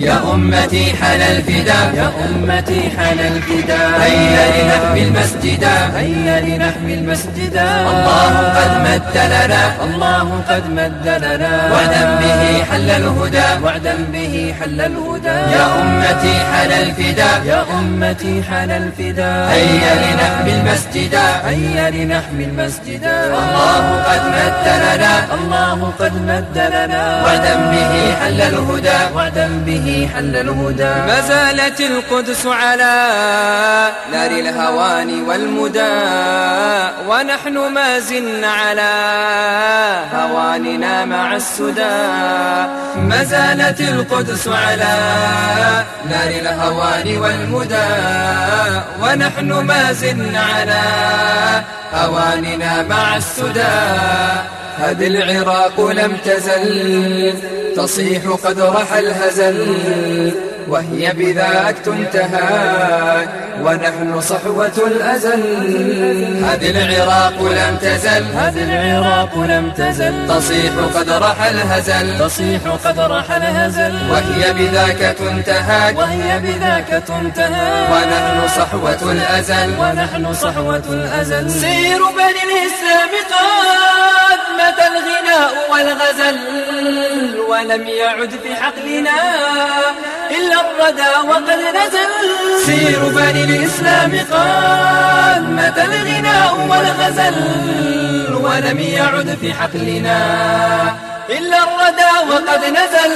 يا أمتي حان الفداء، يا أمتي حان الفداء. هيا لنحمي المسجدا، هيا لنحمي المسجدا. الله قد مد لنا، الله قد مد لنا، وعدا به حل الهدى، وعدا به حل الهدى. يا أمتي حان الفداء، يا أمتي حان الفداء. هيا لنحمي المسجدا، هيا لنحمي المسجدا. الله قد مد لنا، الله قد مد لنا، وعدا به حل الهدى، وعدا به حل الهدى. ما زالت القدس على نار الهوان والمدى، ونحن ما زلنا على هواننا مع السدى. ما زالت القدس على نار الهوان والمدى، ونحن ما زلنا على هواننا مع السدى. هذه العراق لم تزل تصيح قد رحى الهزل، وهي بذاك تنتهى ونحن صحوة الأزل. هذه العراق لم تزل، هذه العراق لم تزل تصيح قد رحى الهزل، تصيح قد رحى الهزل، وهي بذاك تنتهى، وهي بذاك تنتهى، ونحن صحوة الأزل، ونحن صحوة الأزل. سيروا بني الإسلام قد مات الغناء والغزل، ولم يعد في حقلنا إلا الردى وقد نزل. سيروا بني الإسلام قد مات الغناء والغزل، ولم يعد في حقلنا إلا الردى وقد نزل.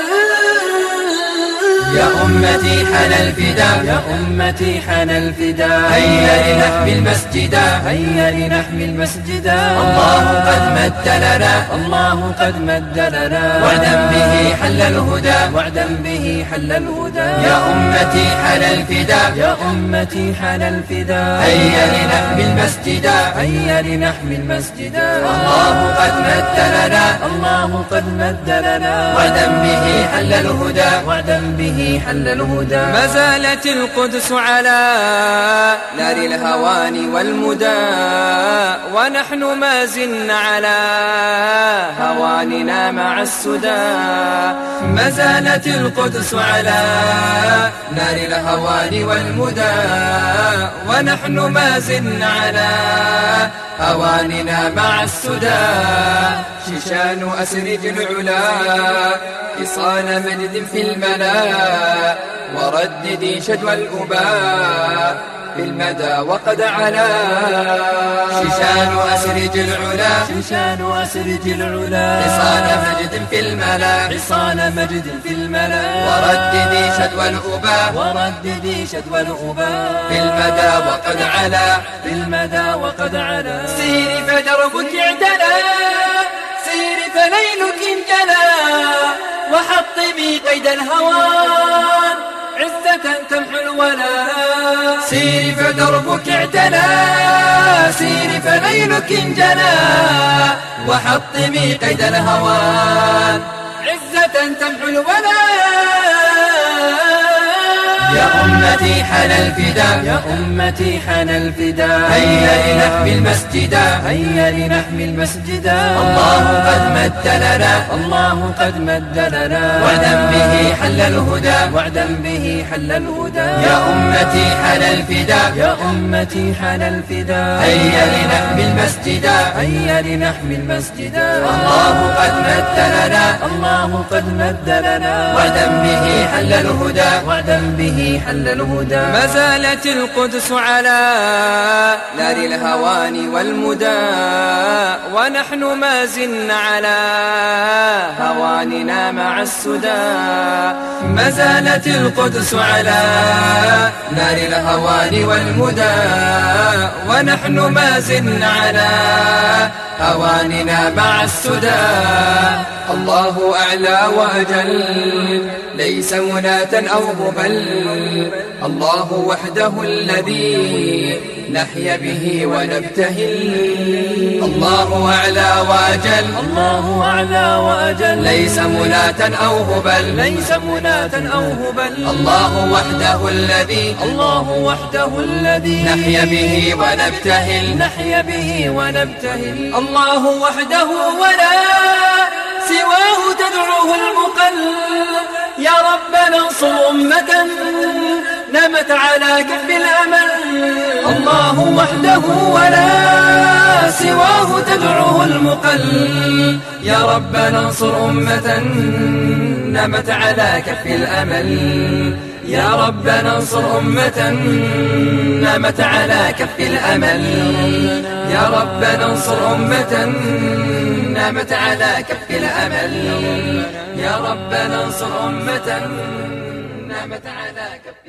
يا أمتي حان الفداء، يا أمتي حان الفداء. هيا لنحمي المسجدا، هيا لنحمي المسجدا. الله قد مد لنا، الله قد مد لنا، وعدا به حل الهدى، وعدا به حل الهدى. يا أمتي حان الفداء، يا أمتي حان الفداء. هيا لنحمي المسجدا، هيا لنحمي المسجدا. الله قد مد لنا، الله قد مد لنا، وعدا به حل الهدى، وعدا به حل الهدى. ما زالت القدس على نار الهوان والمدى، ونحن ما زلنا على هواننا مع السدى. ما زالت القدس على نار الهوان والمدى، ونحن ما زلنا على هواننا مع السدى. شيشان أسرج العلا حصان مجد في الملا، ورددي شدوى الأباء في المدى وقد علا. شيشان أسرج العلا، شيشان أسرج العلا، حصان مجد في الملا، حصان مجد في الملا، ورددي شدوى الأباء، ورددي شدوى الأباء في المدى وقد علا، في المدى وقد علا. سيري فدربك اعتلى، سيري فليلك انجلى، وحطمي قيد الهوان عزة تمحو الولا. سيري فدربك اعتلى، سيري فليلك انجلى، وحطمي قيد الهوان عزة تمحو الولا. يا أمتي حان الفداء، يا أمتي حان الفداء. هيا لنحمي المسجدا، هيا لنحمي المسجدا. الله قد مد لنا، الله قد مد لنا، وعدا به حل الهدى، وعدا به حل الهدى. يا أمتي حان الفداء، يا أمتي حان الفداء. هيا لنحمي المسجدا، هيا لنحمي المسجدا. الله قد مد لنا، الله قد مد لنا، وعدا به حل الهدى، وعدا به حل الهدى. ما زالت القدس على نار الهوان والمدى، ونحن ما زلنا على هواننا مع السدى. ما زالت القدس على نار الهوان والمدى، ونحن ما زلنا على هواننا مع السدى. الله أعلى وأجل، ليس مناة أو هبل، الله وحده الذي نحيا به ونبتهل. الله أعلى وأجل، الله أعلى وأجل، ليس مناة أو هبل، ليس مناة أو هبل، الله وحده الذي، الله وحده الذي نحيا به ونبتهل، نحيا به ونبتهل. الله وحده ولا سواه تدعوه المقل، يا ربنا انصر نامت على كف الأمل. الله وحده ولا سواه تدعوه المقل. يا ربنا انصر أمة نامت على كف الأمل. يا ربنا انصر أمة نامت على كف الأمل. يا ربنا انصر أمة نامت على كف الأمل. يا ربنا انصر أمة نامت على كف